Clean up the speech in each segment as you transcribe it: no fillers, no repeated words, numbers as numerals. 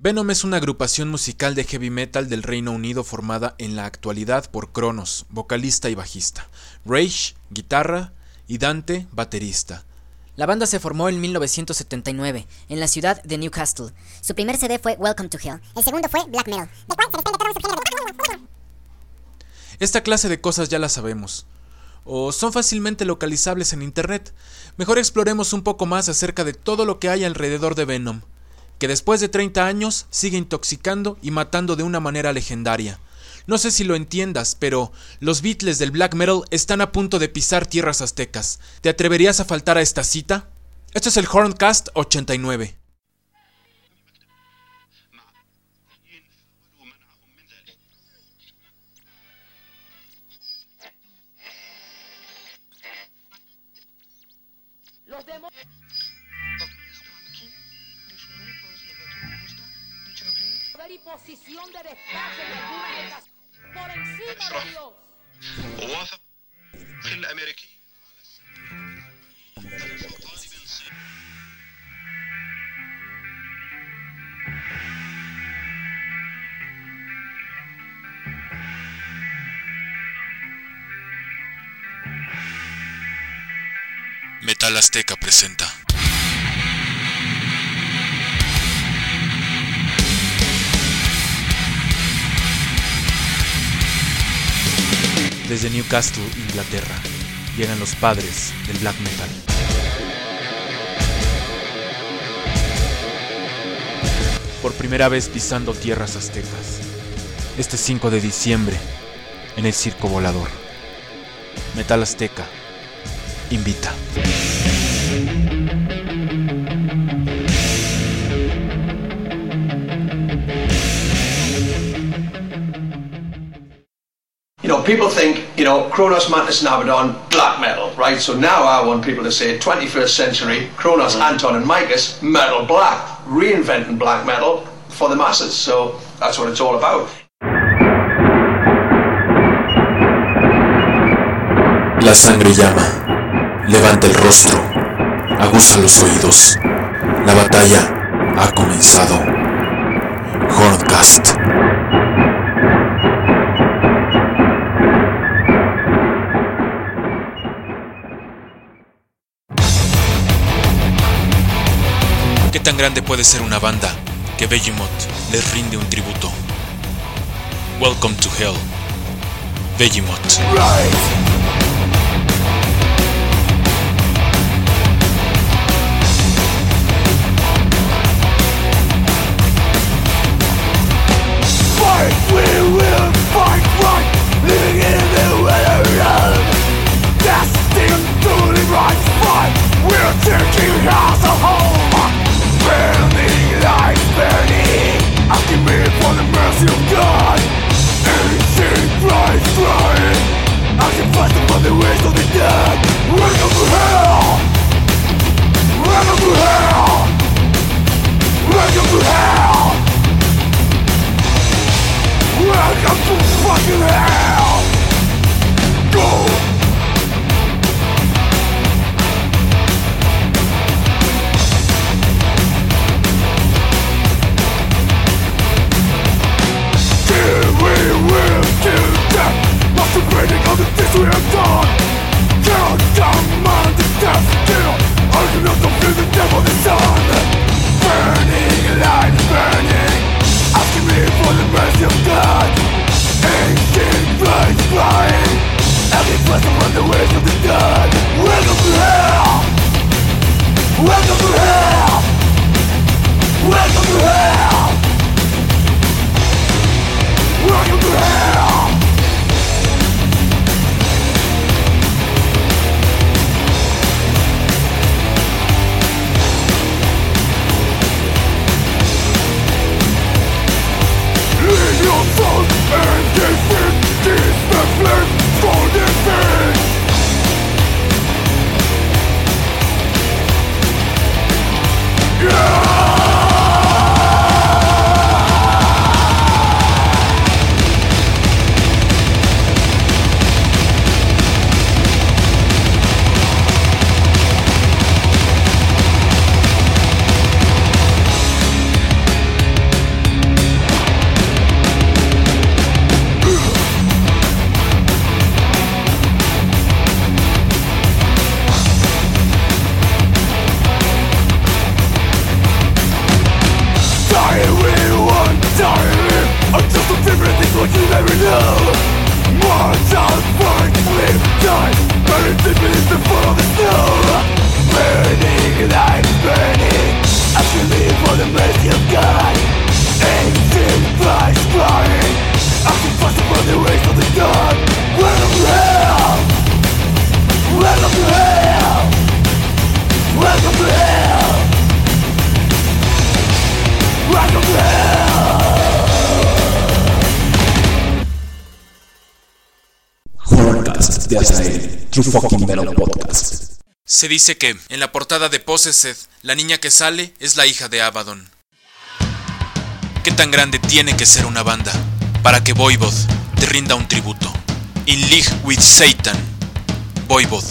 Venom es una agrupación musical de heavy metal del Reino Unido formada en la actualidad por Cronos, vocalista y bajista, Rage, guitarra y Dante, baterista. La banda se formó en 1979, en la ciudad de Newcastle. Su primer CD fue Welcome to Hell. El segundo fue Black Metal, del cual se desprende todo un subgénero. Esta clase de cosas ya las sabemos, o son fácilmente localizables en internet. Mejor exploremos un poco más acerca de todo lo que hay alrededor de Venom, que después de 30 años sigue intoxicando y matando de una manera legendaria. No sé si lo entiendas, pero los Beatles del black metal están a punto de pisar tierras aztecas. ¿Te atreverías a faltar a esta cita? Esto es el Horncast 89. Los demonios. Y posición de despacho en algunas ocasiones por encima de Dios. ووافق الأمريكي Metal Azteca presenta. Desde Newcastle, Inglaterra, llegan los padres del black metal. Por primera vez pisando tierras aztecas. Este 5 de diciembre, en el Circo Volador. Metal Azteca invita. People think, Kronos, Mantis and Abaddon, black metal, right? So now I want people to say 21st century, Kronos, Anton and Micus, metal black, reinventing black metal for the masses. So that's what it's all about. La sangre llama, levanta el rostro, aguza los oídos. La batalla ha comenzado. Horncast. ¿Qué tan grande puede ser una banda que Behemoth les rinde un tributo? Welcome to Hell, Behemoth. Fight, we will fight right, living in the world. Destined to the right fight, we're taking us a home. Burning life, burning, asking me for the mercy of God. Ancient Christ crying, asking for gracias a él. True Fucking Metal Podcast. Se dice que, en la portada de Possessed, la niña que sale es la hija de Abaddon. ¿Qué tan grande tiene que ser una banda para que Voivod te rinda un tributo? In League with Satan, Voivod.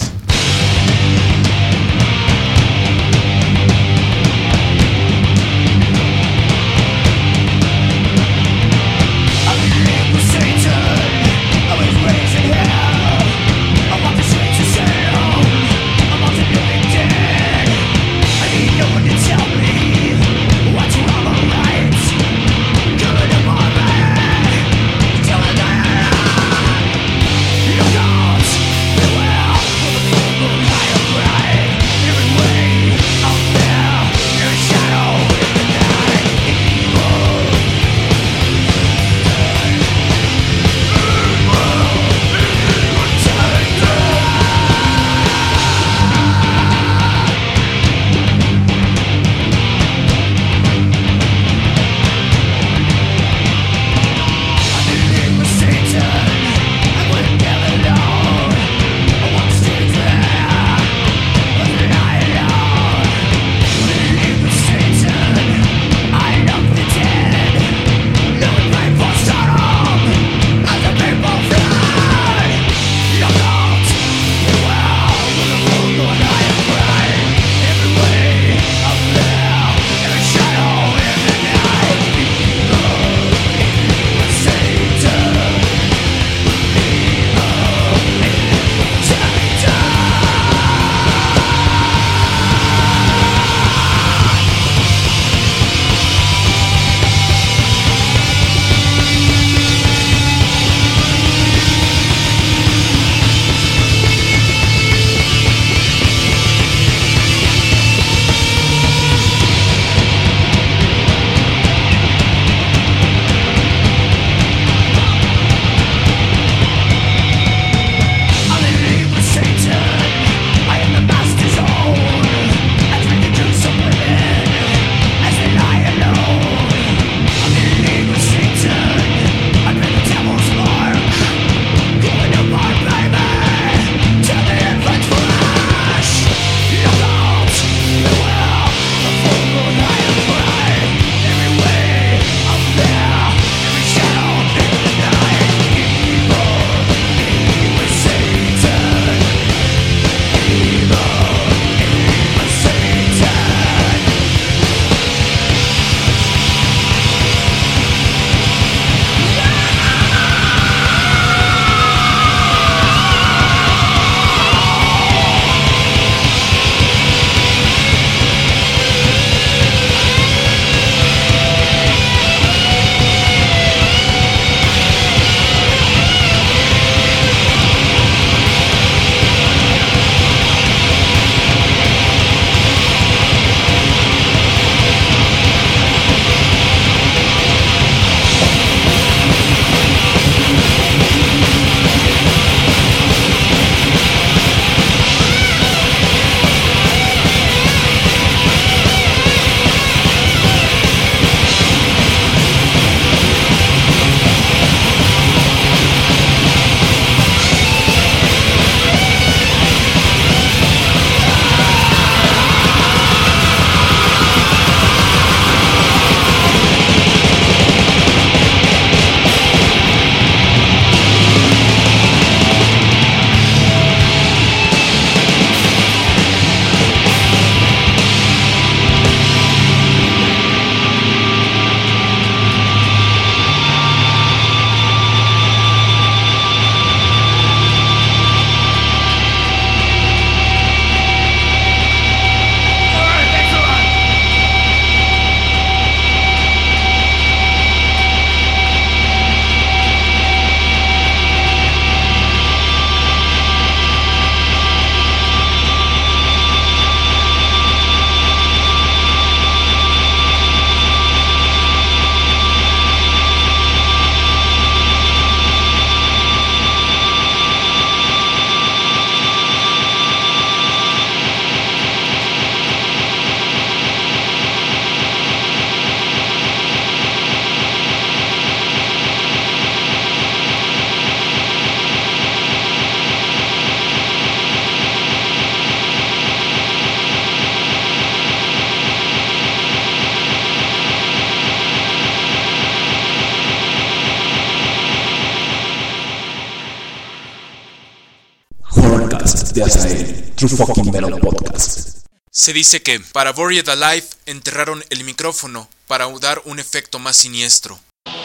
You don't, beware. Podcast de Azael, True Fucking Metal Podcast. Se dice que para Buried Alive enterraron el micrófono para dar un efecto más siniestro.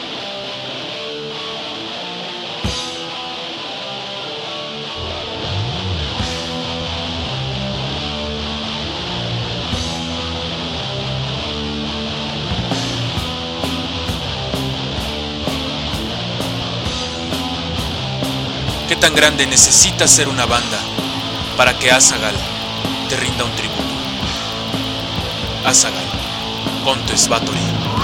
¿Qué tan grande necesita ser una banda para que Azaghal te rinda un tributo? Azaghal, Contes Bathory.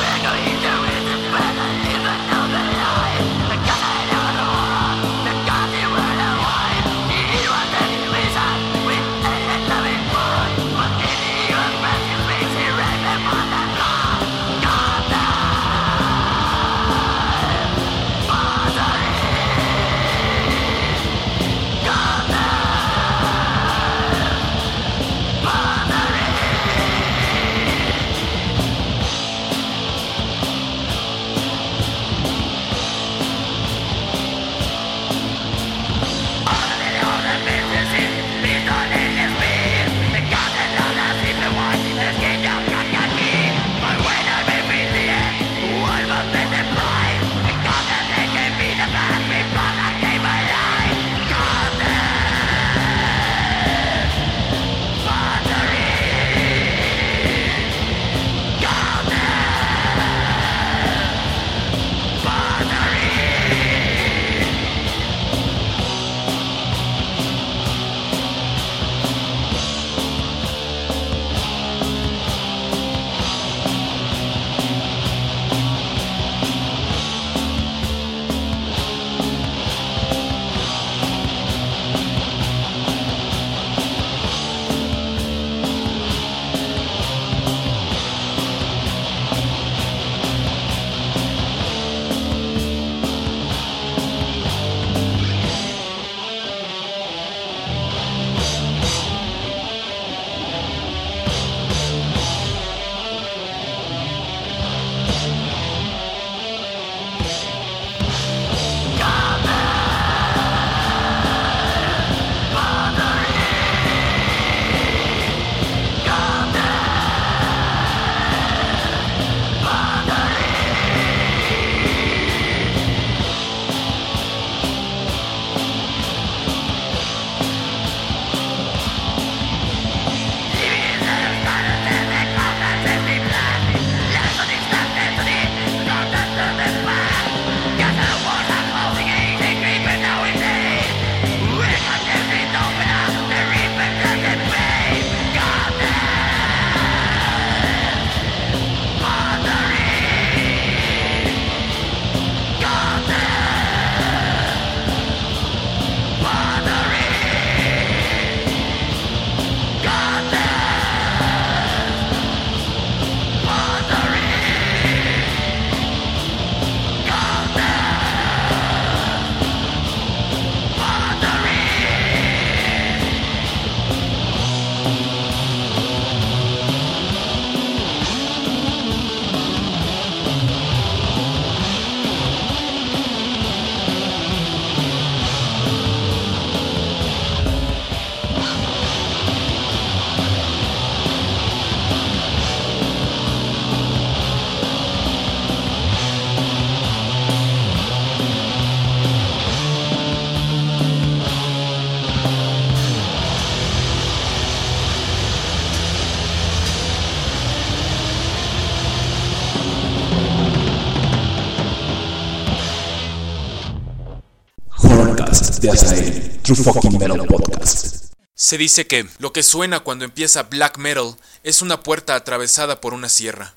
De Azael, True Fucking Metal Podcast. Se dice que lo que suena cuando empieza black metal es una puerta atravesada por una sierra.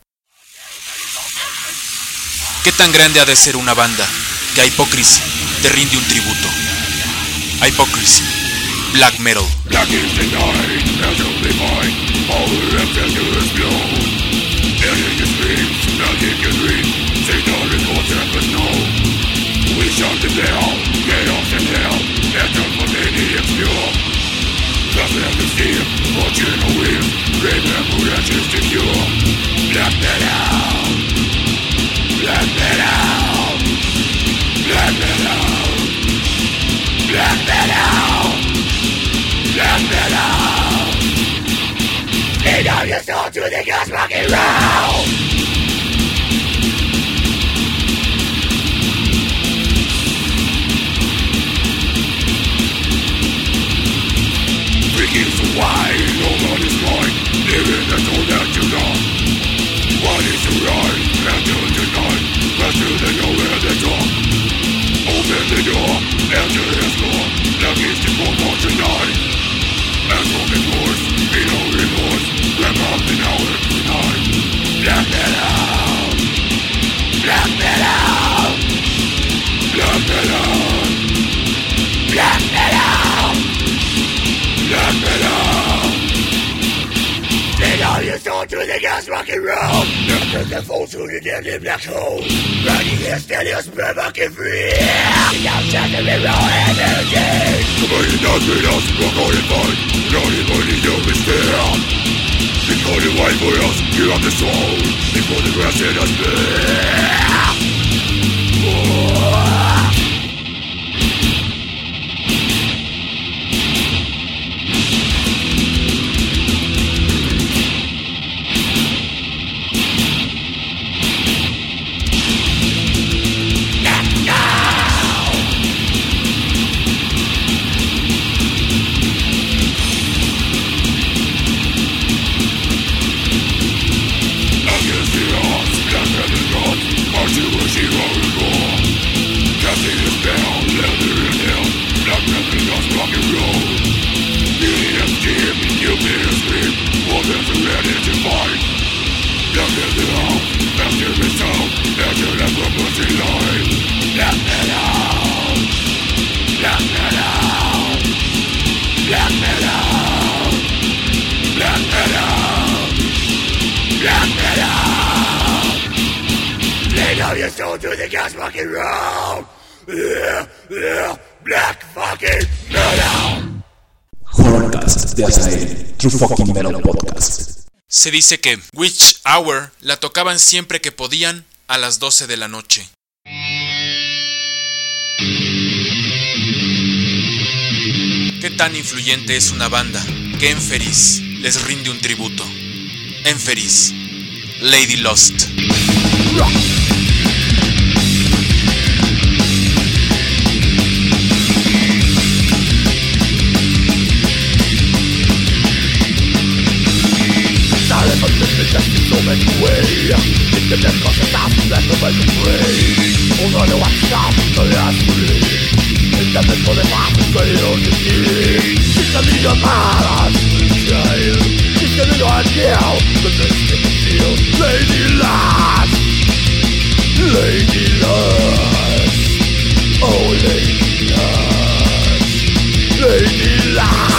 ¿Qué tan grande ha de ser una banda que a Hypocrisy te rinde un tributo? Hypocrisy, black metal. Black is the night, as only mine, all the emptiness blow. Anything screams, nothing can read, Satan is what's happened now. We shut it down, chaos and hell, enter for any obscure. Doesn't have to see it, watching a wheel, remember that is secure. Black metal, black metal, black metal, black metal, black your soul to the gas rock and roll. Freaking so wide, no one is right. Living that's all that you know. What is your right? Enter the night. Enter the nowhere the door. Open the door. Enter his door. That is the goal for tonight. And broken doors. Be no remorse. Wrap up an hour tonight. Black metal. Black metal. Black metal. Black metal. Black metal. Take all your soul to the gas rock and roll. Enter the fall to the deadly black hole. Running here, steady as fucking free. Without shattering raw energy. Somebody not with us, we're going to fight. Not even you be still. Because the white for us, give up the soul. Before the rest in us be. Your soul to the gas fucking roll. Black fucking metal. Horrorcast de Azael, True Fucking Metal Podcast. Se dice que Witch Hour la tocaban siempre que podían a las 12 de la noche. Qué tan influyente es una banda que Enferis les rinde un tributo. Enferis, Lady Lost. So many ways. Think of them cause it's out to let them make a free. Although no one's out to last free. It's them that for the past is ready on the key. She's a leader man, child. She's a leader and girl. The best they can feel. Lady Lost. Lady Lost. Oh, Lady Lost. Lady Lost.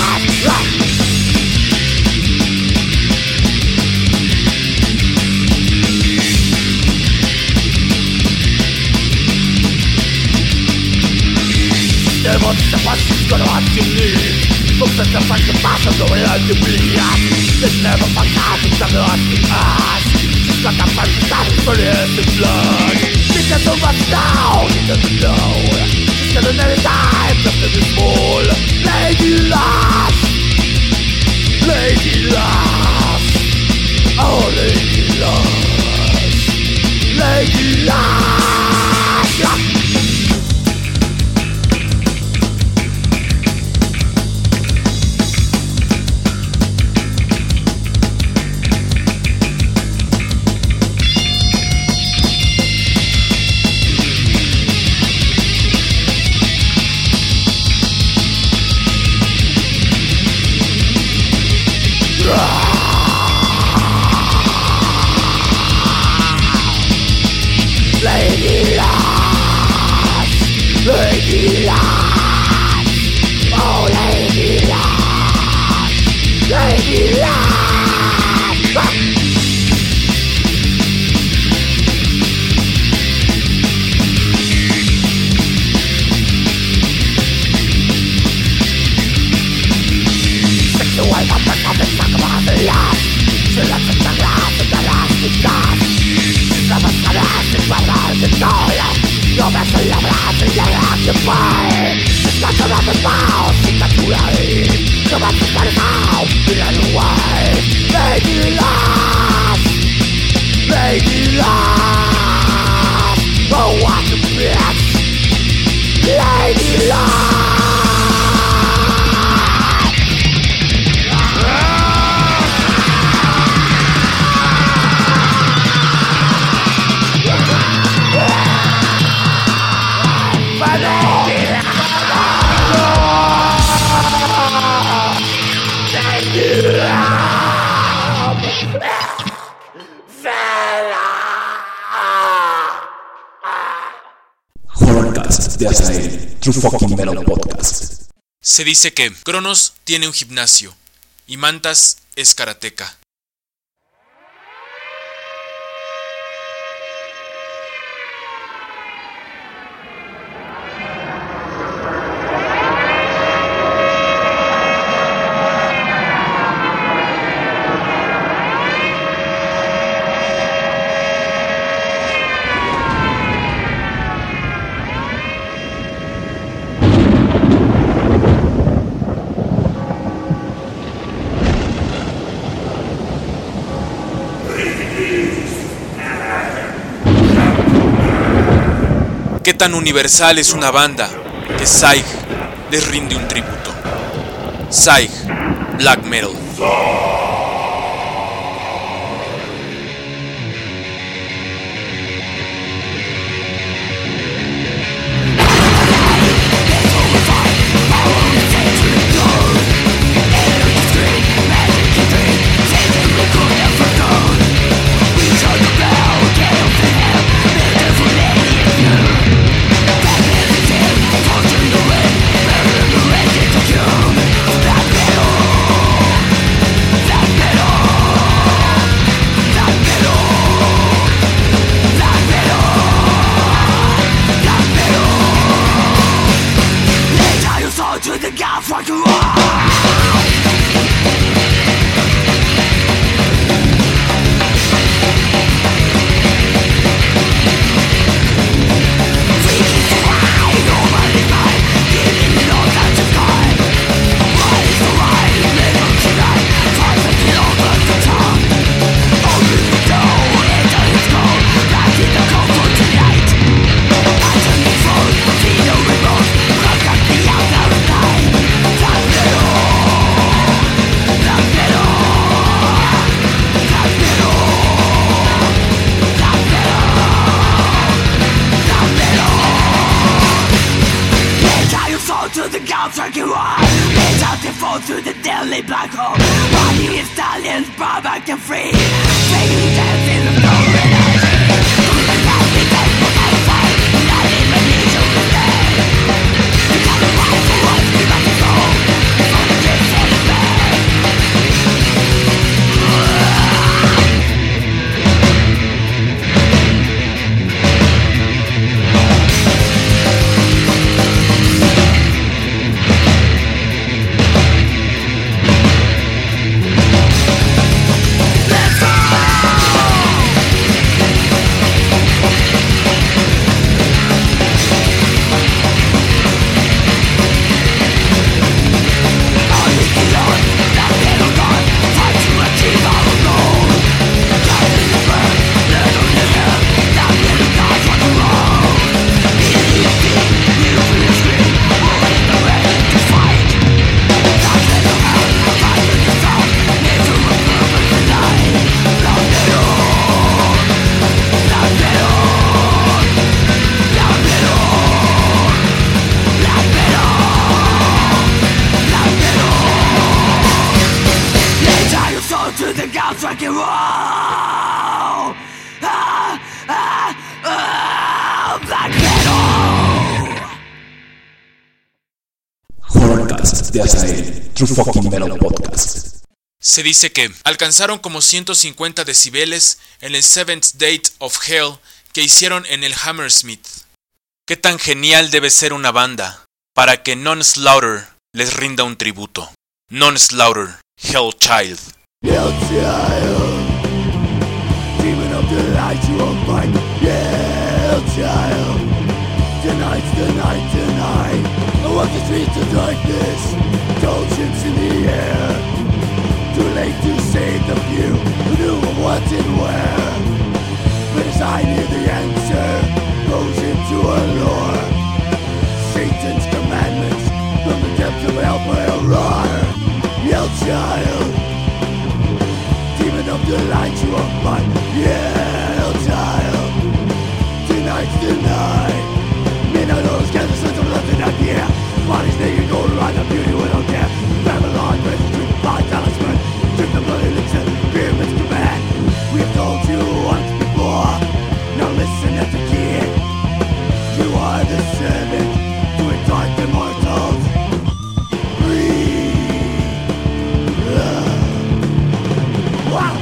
What's the one she's gonna have to leave? Looks like the fight the pass of the way I can be. There's never fucked out with the asking us. She's got the fight stop for the blood. She doesn't run down, she doesn't know. She's gonna never die, just in this hole. Lady Lost. Lady Lost. Oh, Lady Lost. Lady Lost. Lady Lost, Lady Lost, oh Lady Lost, Lady Lost. Take the way up the top and talk about the last. She lets it the last and the last is lost. Never said it's better than joy. No matter your life, you're occupied. It's not around the mouth, it's not too late. Horrorcast de Azael, True Fucking Metal Podcast. Se dice que Cronos tiene un gimnasio y Mantas es karateca. ¿Qué tan universal es una banda que Saig les rinde un tributo? Saig, Black Metal. Horrorcast de Azael, True Fucking Metal Podcast. Se dice que alcanzaron como 150 decibeles en el Seventh Date of Hell que hicieron en el Hammersmith. ¿Qué tan genial debe ser una banda para que Non-Slaughter les rinda un tributo? Non-Slaughter, Hellchild. Hellchild, demon of the light you will find. Hellchild, tonight's the night tonight. I walk the streets of darkness, indulgence in the air. Too late to save the few who knew what and where. But as I knew the answer goes into a lore. Satan's commandments from the depths of hellfire roar. Yell child, demon of the light you are mine. Yell child, tonight's the night. Midnight oils gather sons of love and yeah. Bodies naked go around the beauty without death. Babylon breaks through by talisman. Drink the blood elixir, pyramid's command. We've told you once before. Now listen at the key. You are the servant to a dark immortals. Wow!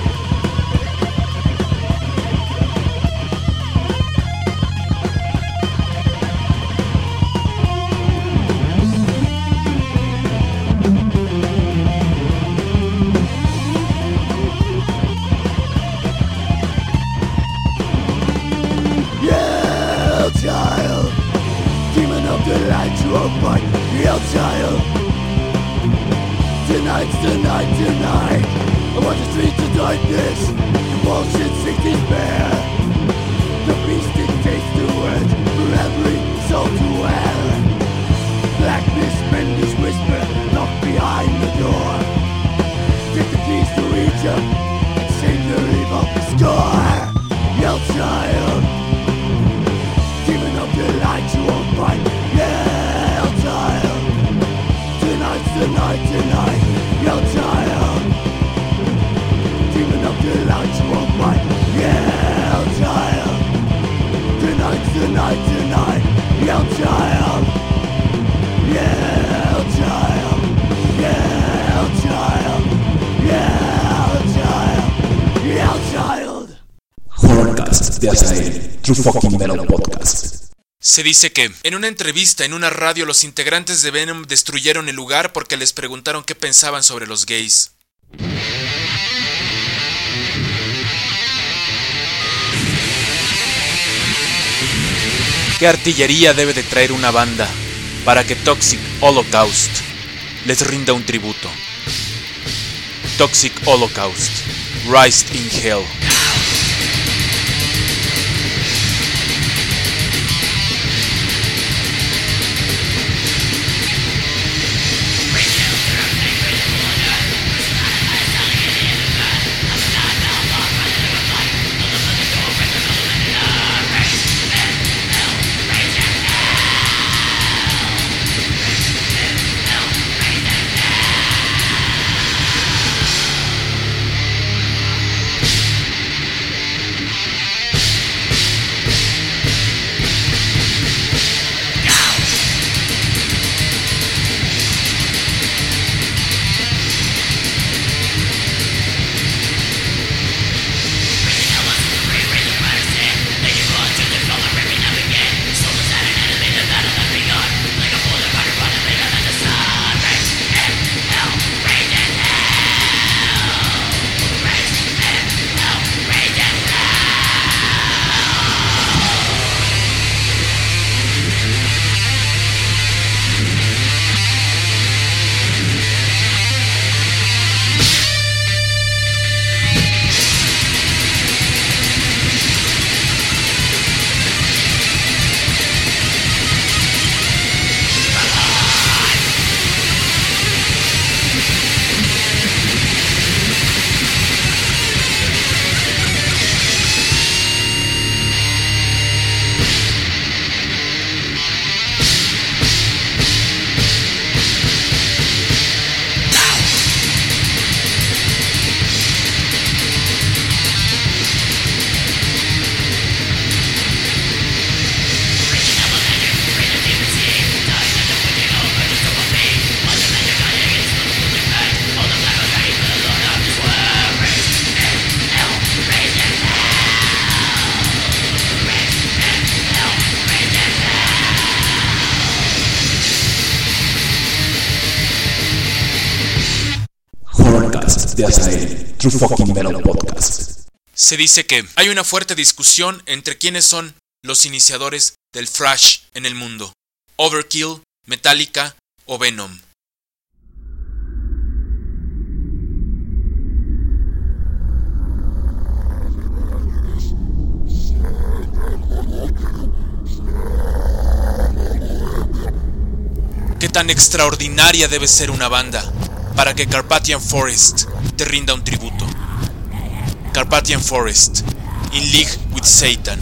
Yeah, child, demon of the light you are mine. Yeah, child, tonight's the night tonight. I want the streets of darkness. Compulsion seeks despair. The beast dictates the words for every soul to wear. Blackness, men's whisper, knock behind the door. Take the keys to Egypt and save the evil score. Yell child, demon of the light you won't find. Yell child, tonight's the night tonight. Yell child, demon of the light you won't find. Yell child, tonight's the night tonight. Yell child, yell child, yell child, yell child, yell child. Horrorcast de Azael, True Fucking Metal Podcast. Se dice que, en una entrevista en una radio, los integrantes de Venom destruyeron el lugar porque les preguntaron qué pensaban sobre los gays. ¿Qué artillería debe de traer una banda para que Toxic Holocaust les rinda un tributo? Toxic Holocaust, Rise in Hell. de Azael, True Fucking Metal Podcast. Se dice que hay una fuerte discusión entre quiénes son los iniciadores del thrash en el mundo: Overkill, Metallica o Venom. ¿Qué tan extraordinaria debe ser una banda para que Carpathian Forest te rinda un tributo? Carpathian Forest, in league with Satan.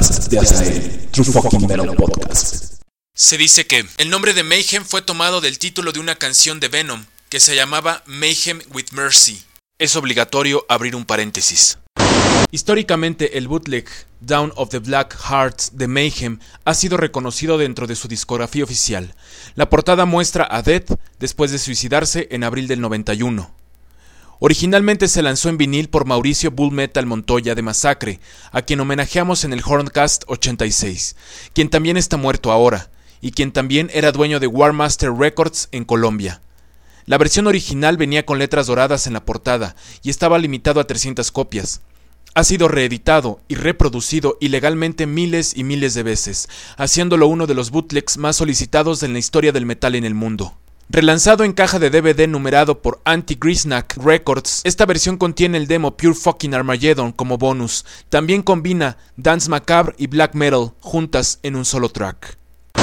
podcast de Azael, True Fucking Metal Podcast. Se dice que el nombre de Mayhem fue tomado del título de una canción de Venom que se llamaba Mayhem with Mercy. Es obligatorio abrir un paréntesis. Históricamente, el bootleg Down of the Black Heart de Mayhem ha sido reconocido dentro de su discografía oficial. La portada muestra a Death después de suicidarse en abril del 91. Originalmente se lanzó en vinil por Mauricio Bull Metal Montoya de Masacre, a quien homenajeamos en el Horncast 86, quien también está muerto ahora, y quien también era dueño de War Master Records en Colombia. La versión original venía con letras doradas en la portada y estaba limitado a 300 copias. Ha sido reeditado y reproducido ilegalmente miles y miles de veces, haciéndolo uno de los bootlegs más solicitados en la historia del metal en el mundo. Relanzado en caja de DVD numerado por Anti-Greasenack Records, esta versión contiene el demo Pure Fucking Armageddon como bonus. También combina Dance Macabre y Black Metal juntas en un solo track.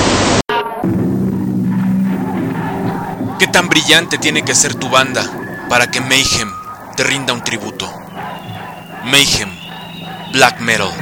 ¿Qué tan brillante tiene que ser tu banda para que Mayhem te rinda un tributo? Mayhem, Black Metal.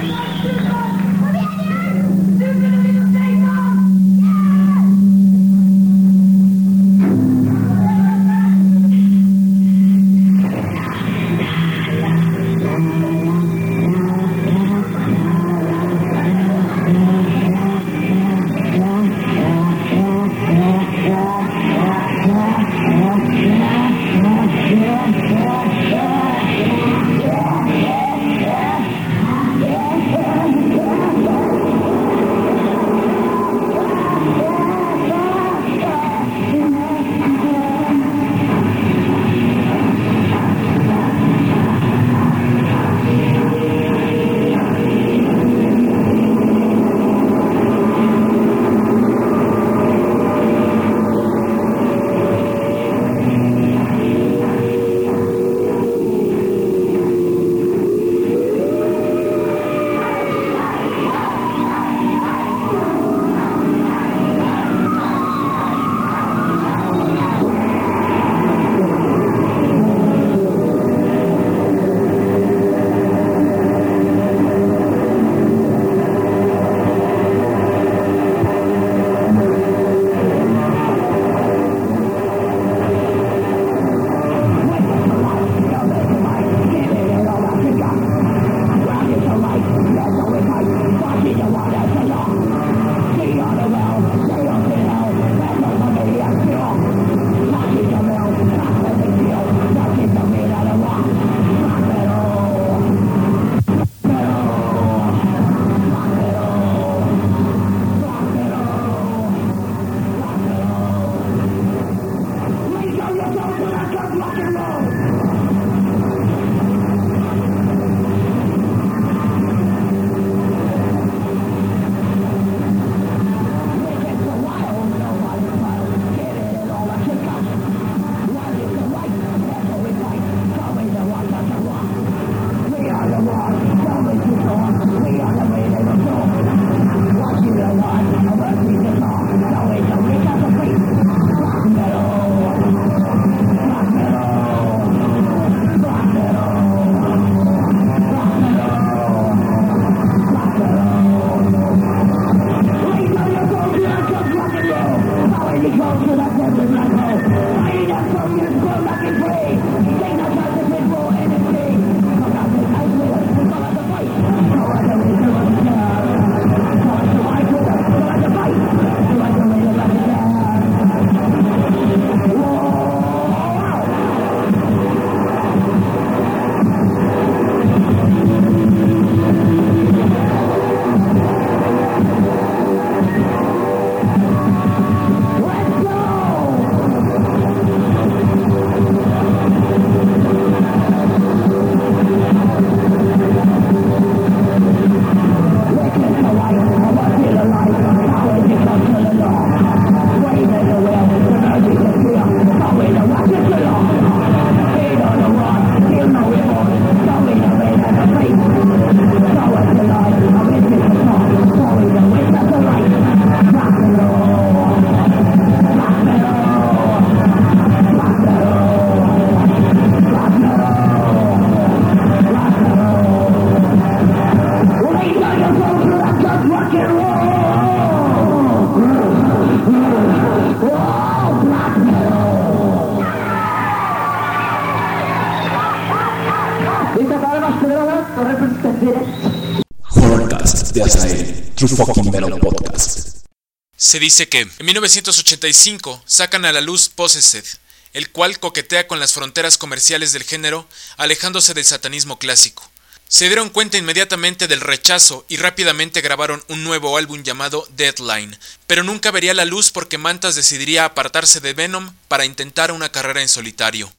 Horrorcast de Azael, True Fucking Metal Podcast. Se dice que en 1985 sacan a la luz Possessed, el cual coquetea con las fronteras comerciales del género, alejándose del satanismo clásico. Se dieron cuenta inmediatamente del rechazo y rápidamente grabaron un nuevo álbum llamado Deadline, pero nunca vería la luz porque Mantas decidiría apartarse de Venom para intentar una carrera en solitario.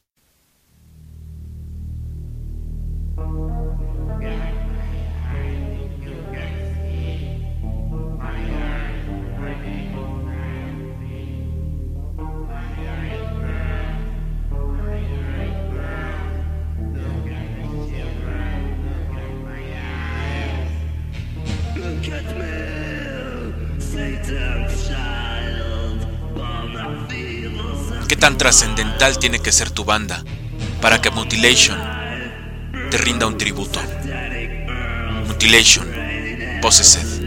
¿Qué tan trascendental tiene que ser tu banda para que Mutilation te rinda un tributo? Mutilation, Possessed.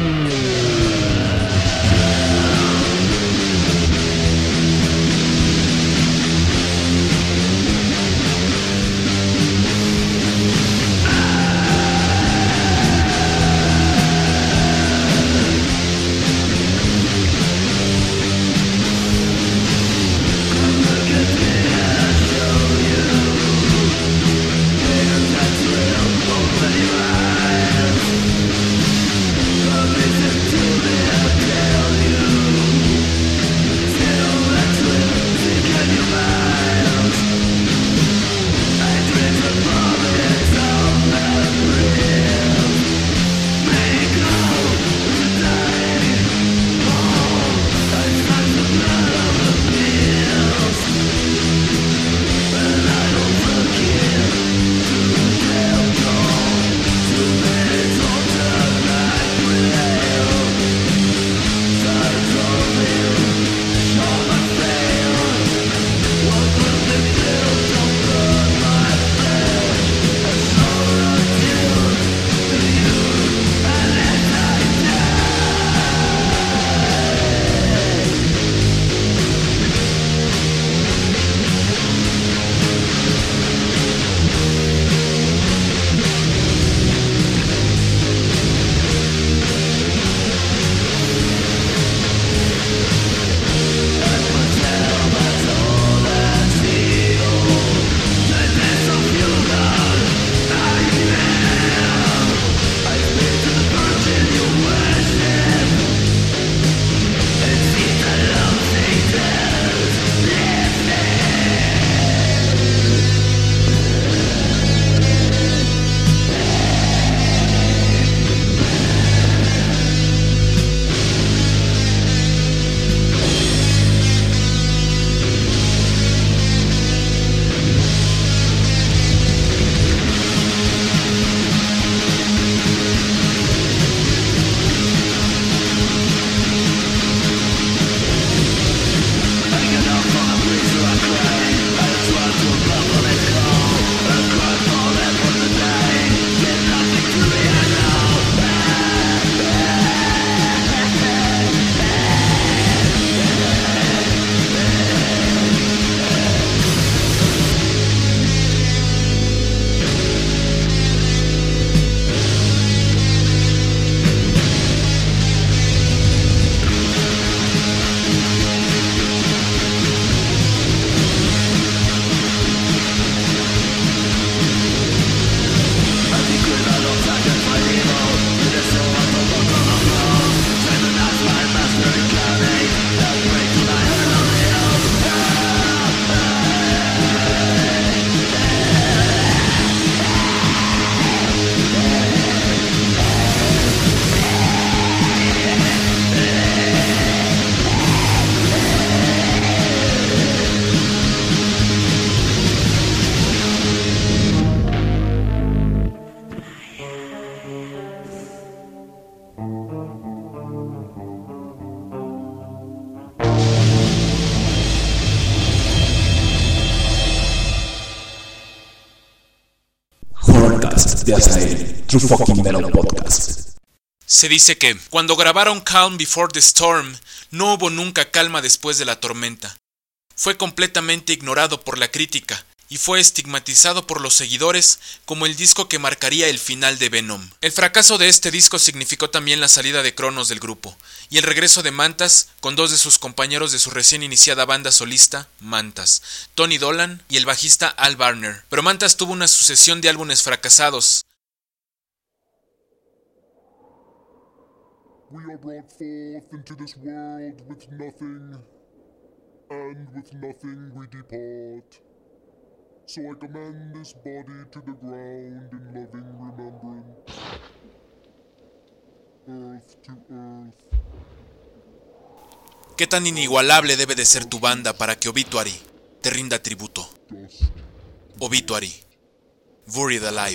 de Azael, True Fucking Metal Podcast. Se dice que, cuando grabaron Calm Before the Storm, no hubo nunca calma después de la tormenta. Fue completamente ignorado por la crítica, y fue estigmatizado por los seguidores como el disco que marcaría el final de Venom. El fracaso de este disco significó también la salida de Cronos del grupo, y el regreso de Mantas con dos de sus compañeros de su recién iniciada banda solista, Mantas, Tony Dolan y el bajista Al Barner. Pero Mantas tuvo una sucesión de álbumes fracasados. We are brought forth into this world with nothing, and with nothing we depart. So I commend this body to the ground in loving remembrance. Earth to earth. ¿Qué tan inigualable debe de ser tu banda para que Obituary te rinda tributo? Obituary, Buried Alive.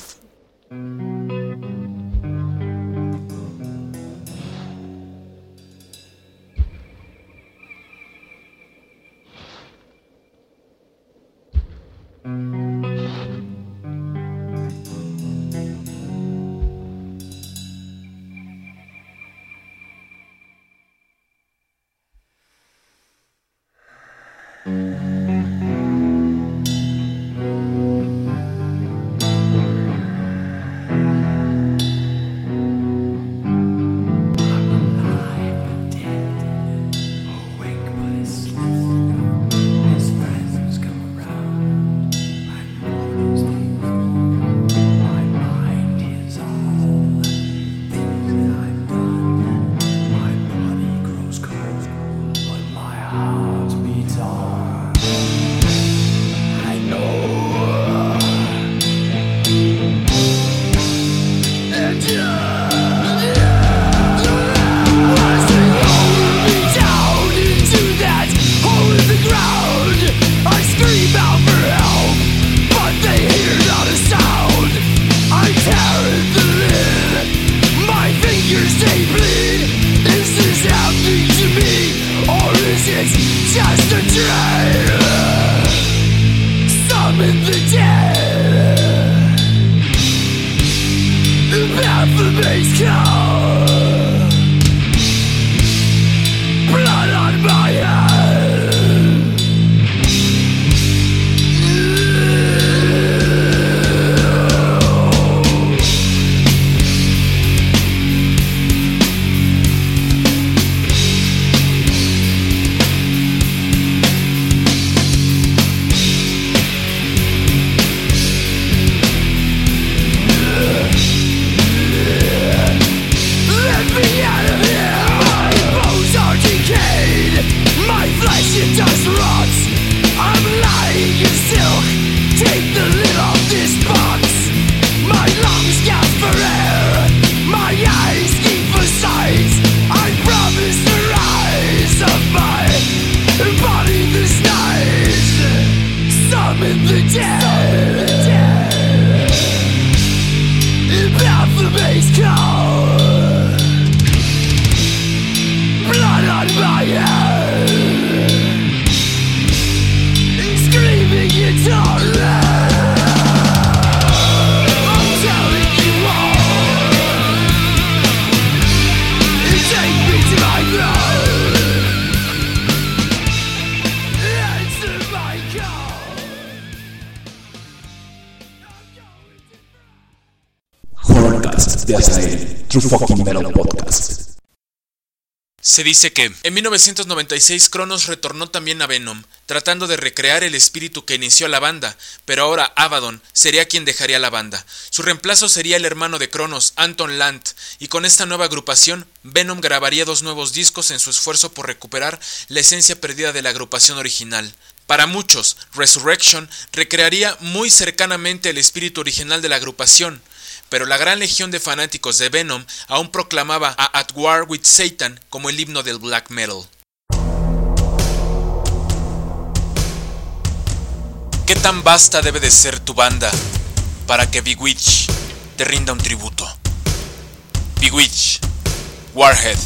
De Azael, True Fucking Metal Podcast. Se dice que en 1996 Cronos retornó también a Venom, tratando de recrear el espíritu que inició la banda, pero ahora Abaddon sería quien dejaría la banda. Su reemplazo sería el hermano de Cronos, Anton Land, y con esta nueva agrupación, Venom grabaría 2 nuevos discos en su esfuerzo por recuperar la esencia perdida de la agrupación original. Para muchos, Resurrection recrearía muy cercanamente el espíritu original de la agrupación, pero la gran legión de fanáticos de Venom aún proclamaba a At War with Satan como el himno del black metal. ¿Qué tan vasta debe de ser tu banda para que Bewitch te rinda un tributo? Bewitch, Warhead.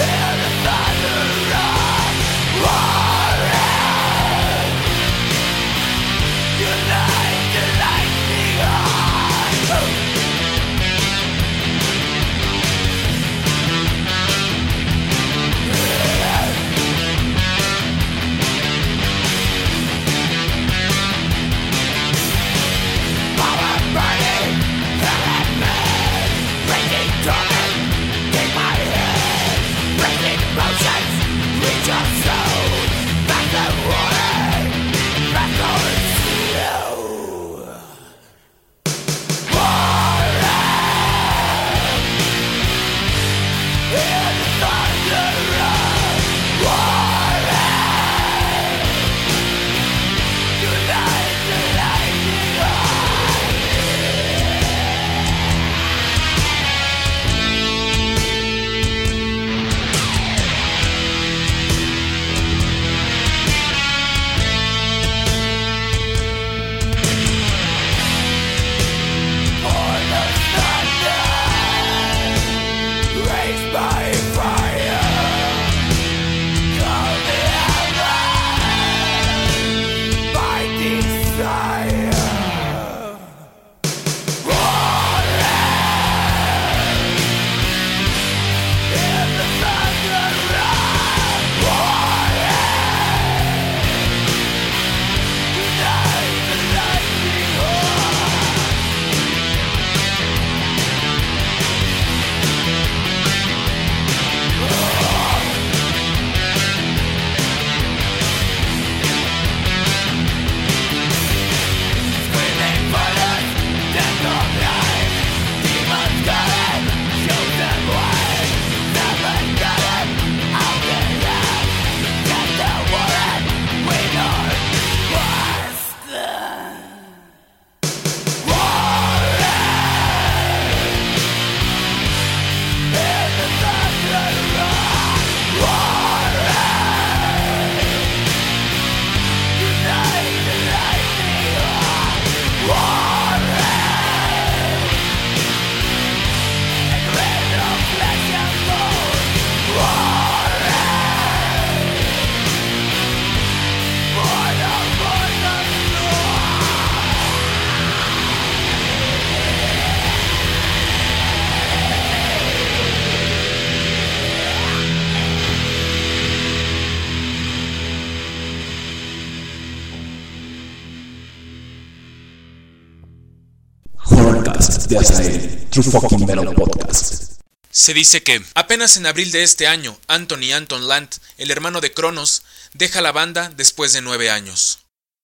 de Azael, True Fucking Metal Podcast. Se dice que, apenas en abril de este año, Anthony Anton Land, el hermano de Cronos, deja la banda después de 9 años.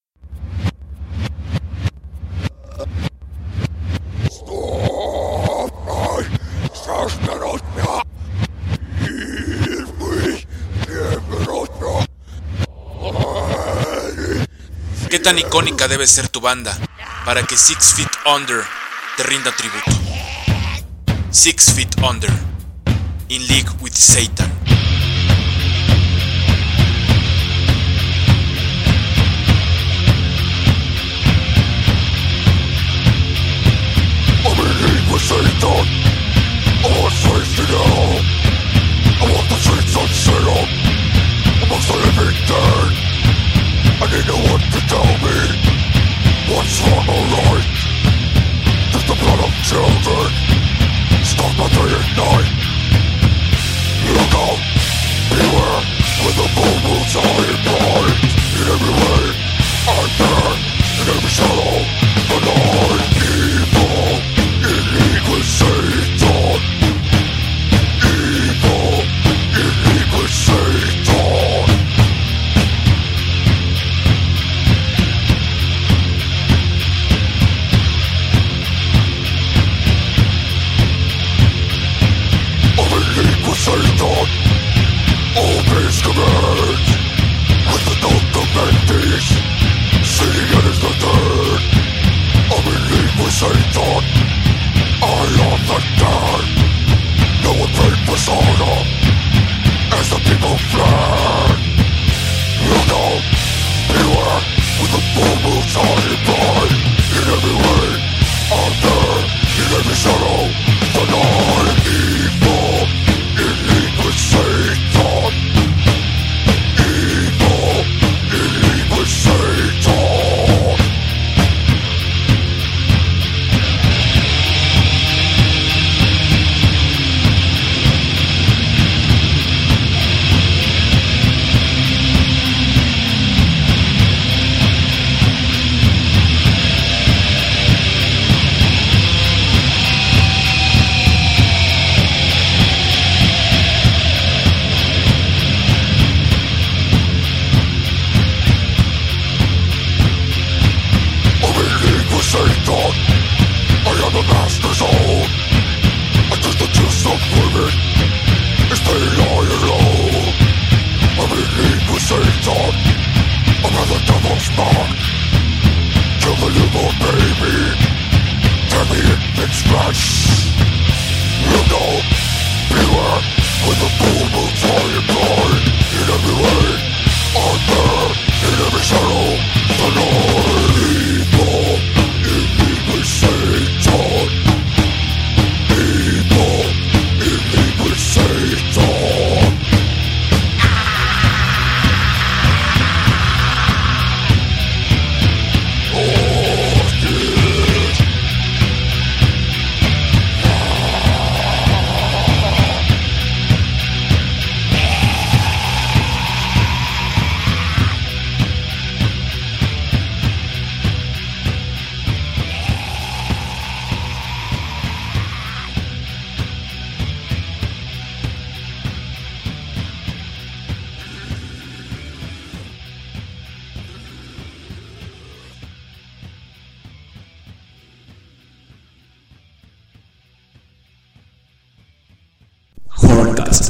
¿Qué tan icónica debe ser tu banda para que 6 Feet Under te rinda tributo? 6 Feet Under, in league with Satan. I'm in league with Satan. I want faith in hell. I want the streets unsettled amongst the living dead. I need no one to tell me what's wrong or right. Just the blood of children stuck by day and night. Look out, beware, when the moon moves high and bright. In every way, I'm there, in every shadow, the night. Evil, in league with Satan. Evil, in league with Satan. Satan, obey his commands. With the note of Mendes, sitting against the dead. I'm in league with Satan. I am the dead. No one prayed for Sodom as the people fled. Look out, beware, with the full moon's high and bright. In every way, I'm there, in every shadow, the night. Evil, in league with Satan.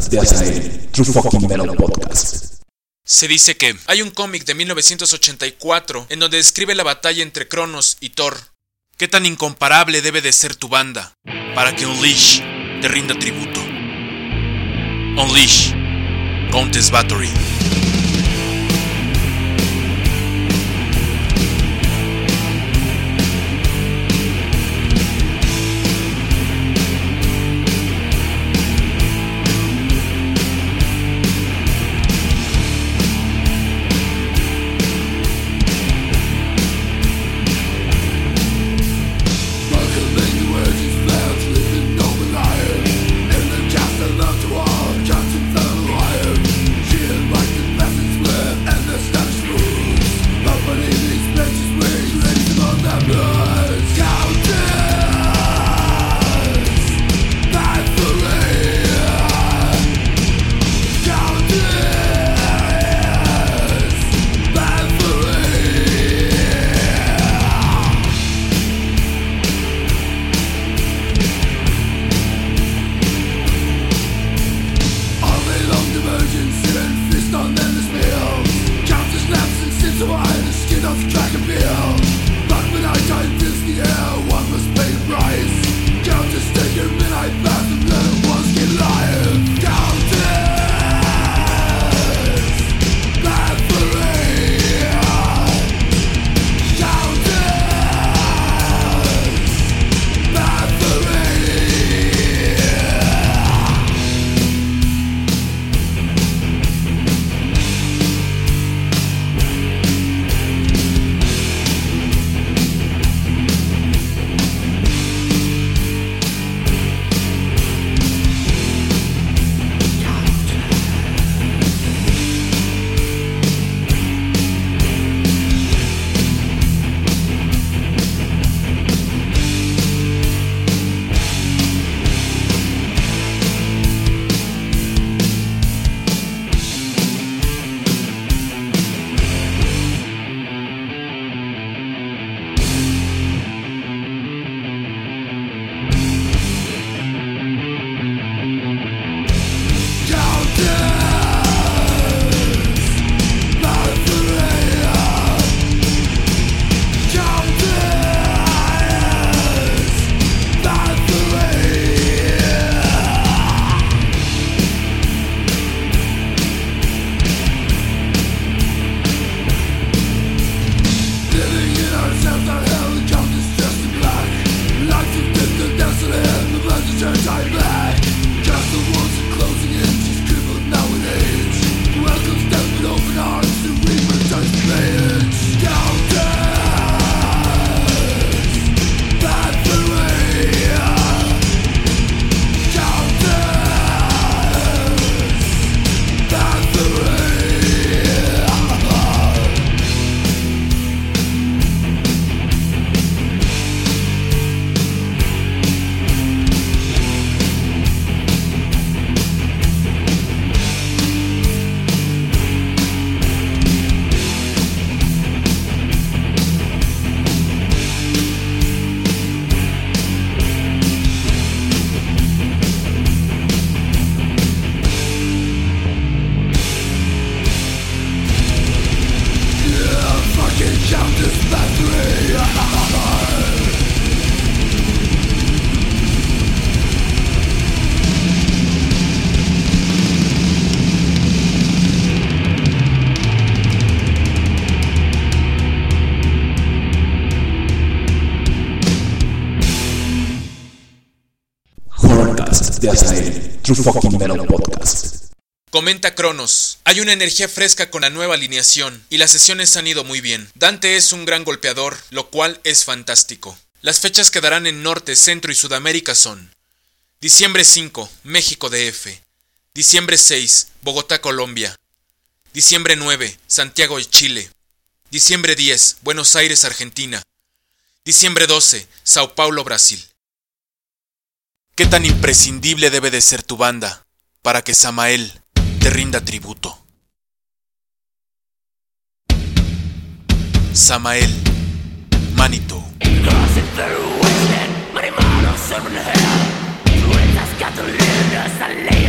podcast de Azael, True Fucking Metal Podcast. Se dice que hay un cómic de 1984 en donde describe la batalla entre Cronos y Thor. ¿Qué tan incomparable debe de ser tu banda para que Unleash te rinda tributo? Unleash, Countess Battery. de Azael, True Fucking Metal Podcast. Comenta Cronos, hay una energía fresca con la nueva alineación y las sesiones han ido muy bien. Dante es un gran golpeador, lo cual es fantástico. Las fechas que darán en Norte, Centro y Sudamérica son: diciembre 5, México DF. Diciembre 6, Bogotá, Colombia. Diciembre 9, Santiago de Chile. Diciembre 10, Buenos Aires, Argentina. Diciembre 12, Sao Paulo, Brasil. ¿Qué tan imprescindible debe de ser tu banda para que Samael te rinda tributo? Samael, Manitou. Marimano, servant hell. Ruedas, Catalinas, Alain.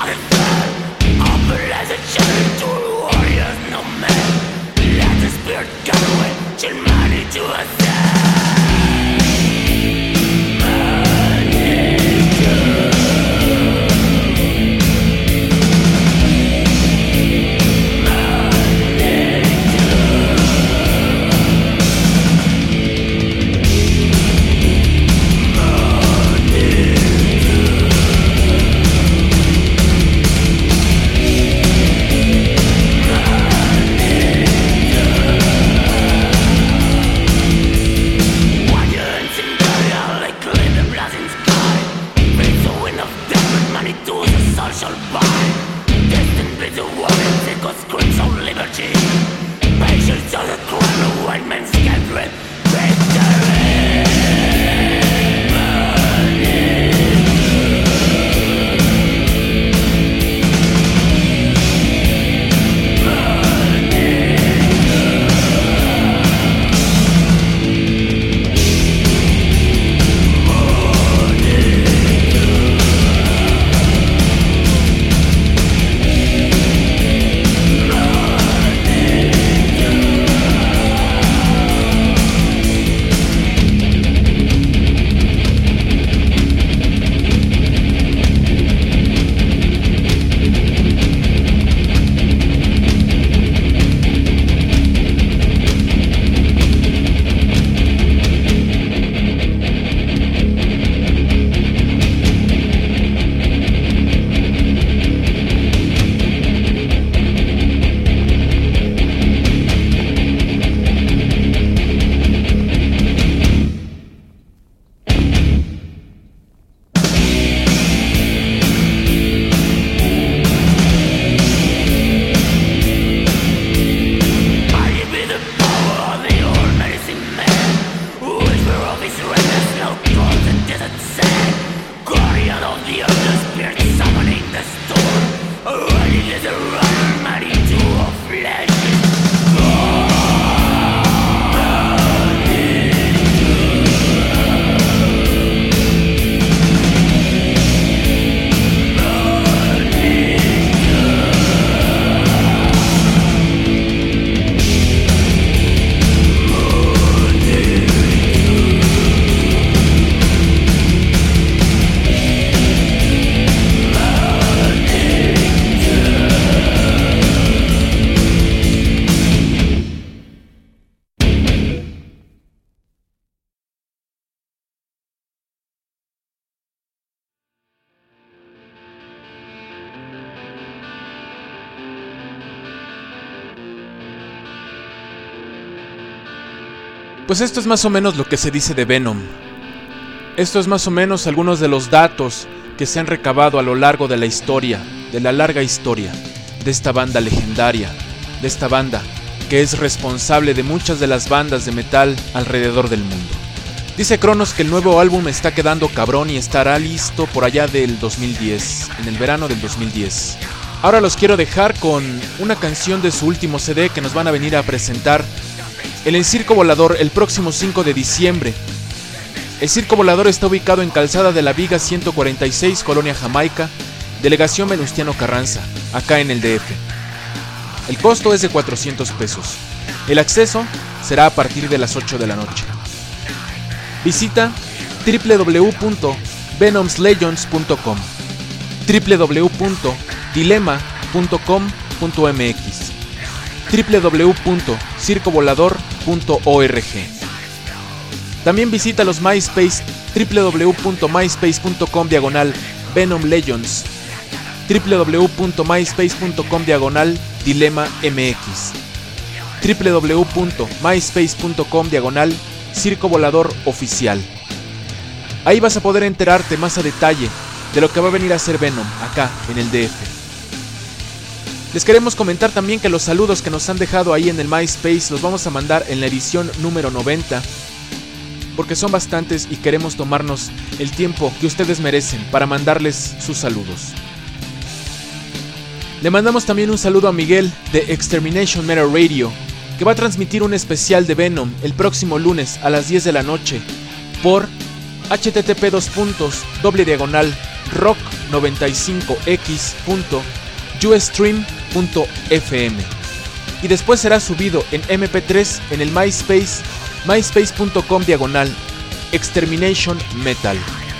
Pues esto es más o menos lo que se dice de Venom. Esto es más o menos algunos de los datos que se han recabado a lo largo de la historia, de la larga historia, de esta banda legendaria, de esta banda que es responsable de muchas de las bandas de metal alrededor del mundo. Dice Cronos que el nuevo álbum está quedando cabrón y estará listo por allá del 2010, en el verano del 2010. Ahora los quiero dejar con una canción de su último CD que nos van a venir a presentar en el Circo Volador el próximo 5 de diciembre. El Circo Volador está ubicado en Calzada de la Viga 146, Colonia Jamaica, Delegación Venustiano Carranza, acá en el DF. El costo es de 400 pesos. El acceso será a partir de las 8 de la noche. Visita www.venomslegends.com, www.dilema.com.mx, www.circovolador.org. También visita los MySpace, www.myspace.com/VenomLegends, www.myspace.com/DilemaMX, www.myspace.com/Circo Volador Oficial. Ahí vas a poder enterarte más a detalle de lo que va a venir a hacer Venom acá en el DF. Les queremos comentar también que los saludos que nos han dejado ahí en el MySpace los vamos a mandar en la edición número 90, porque son bastantes y queremos tomarnos el tiempo que ustedes merecen para mandarles sus saludos. Le mandamos también un saludo a Miguel de Extermination Metal Radio, que va a transmitir un especial de Venom el próximo lunes a las 10 de la noche por http://rock radio95x.ustream.fm y después será subido en MP3 en el MySpace, myspace.com/Extermination Metal.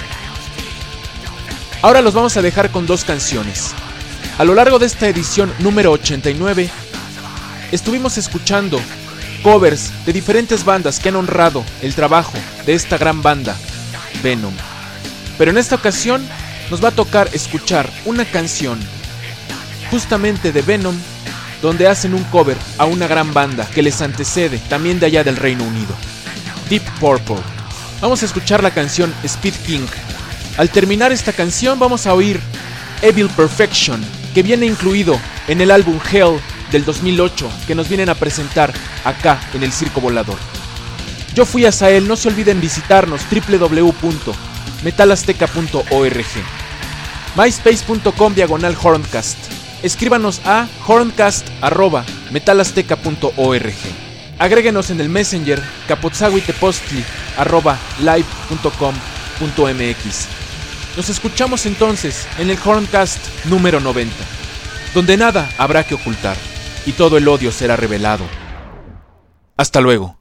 Ahora los vamos a dejar con 2 canciones. A lo largo de esta edición número 89, estuvimos escuchando covers de diferentes bandas que han honrado el trabajo de esta gran banda, Venom. Pero en esta ocasión nos va a tocar escuchar una canción justamente de Venom, donde hacen un cover a una gran banda que les antecede, también de allá del Reino Unido, Deep Purple. Vamos a escuchar la canción Speed King. Al terminar esta canción vamos a oír Evil Perfection, que viene incluido en el álbum Hell del 2008, que nos vienen a presentar acá en el Circo Volador. Yo fui Azael, no se olviden visitarnos www.metalazteca.org, myspace.com/horncast. Escríbanos a horncast@metalazteca.org. Agréguenos en el Messenger capotzahuitepostli@live.com.mx. Nos escuchamos entonces en el Horncast número 90, donde nada habrá que ocultar y todo el odio será revelado. Hasta luego.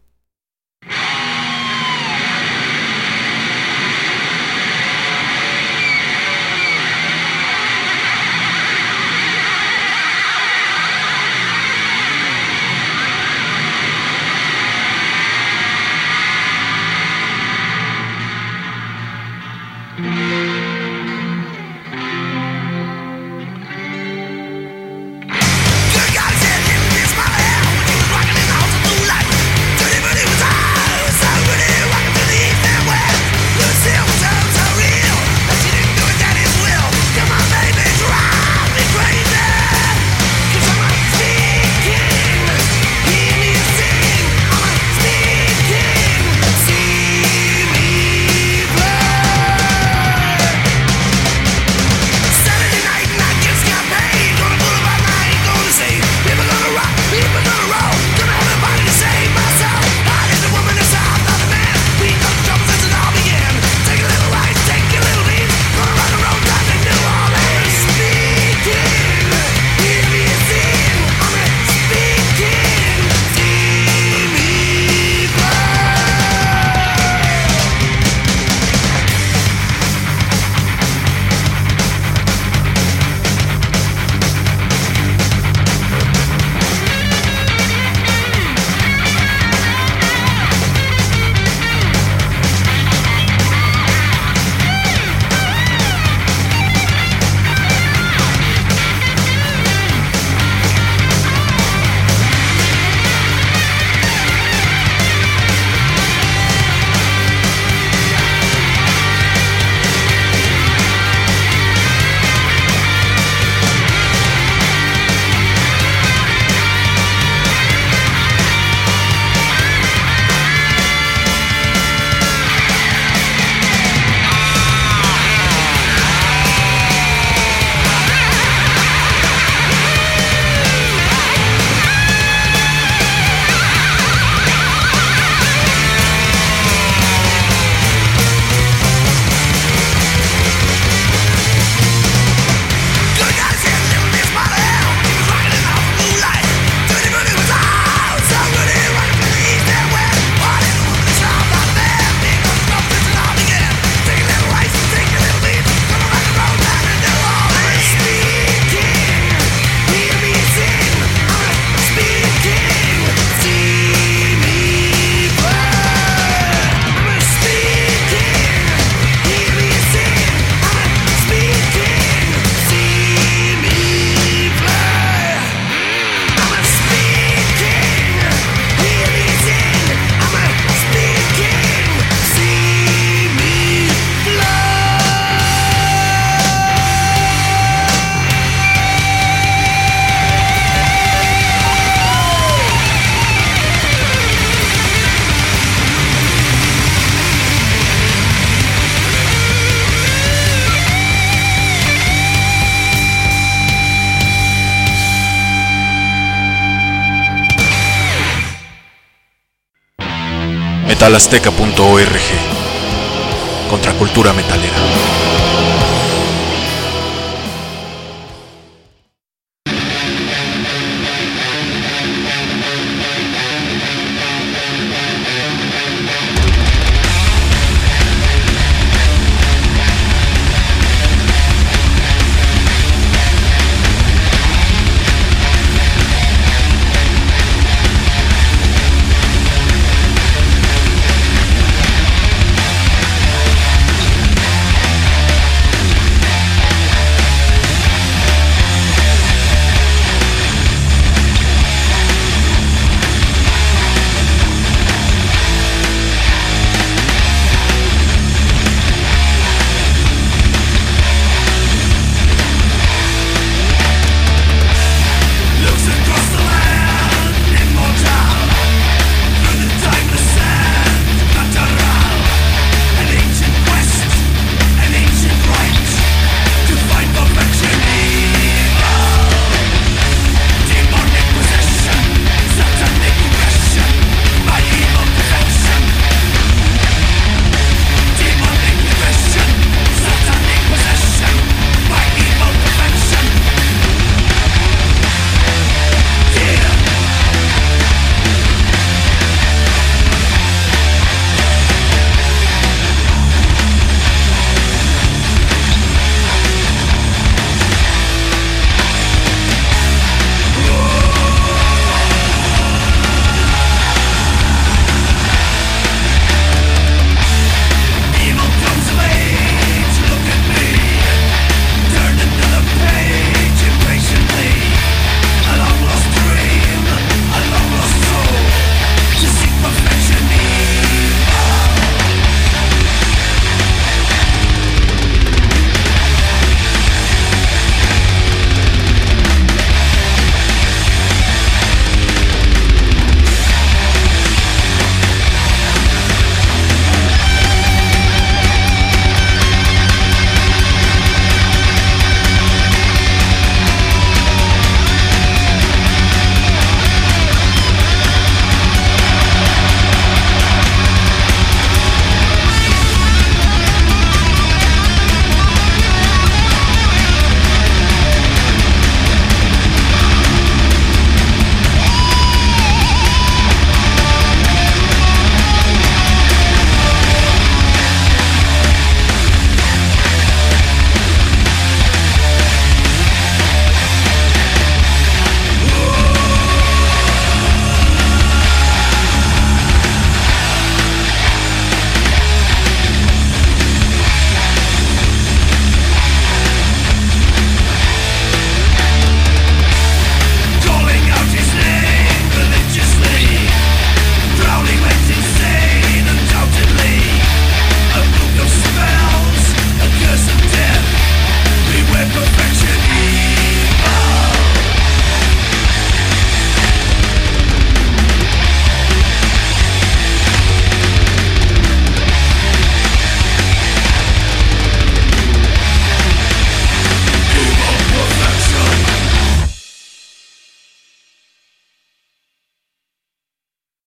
metalazteca.org. Contracultura metalera.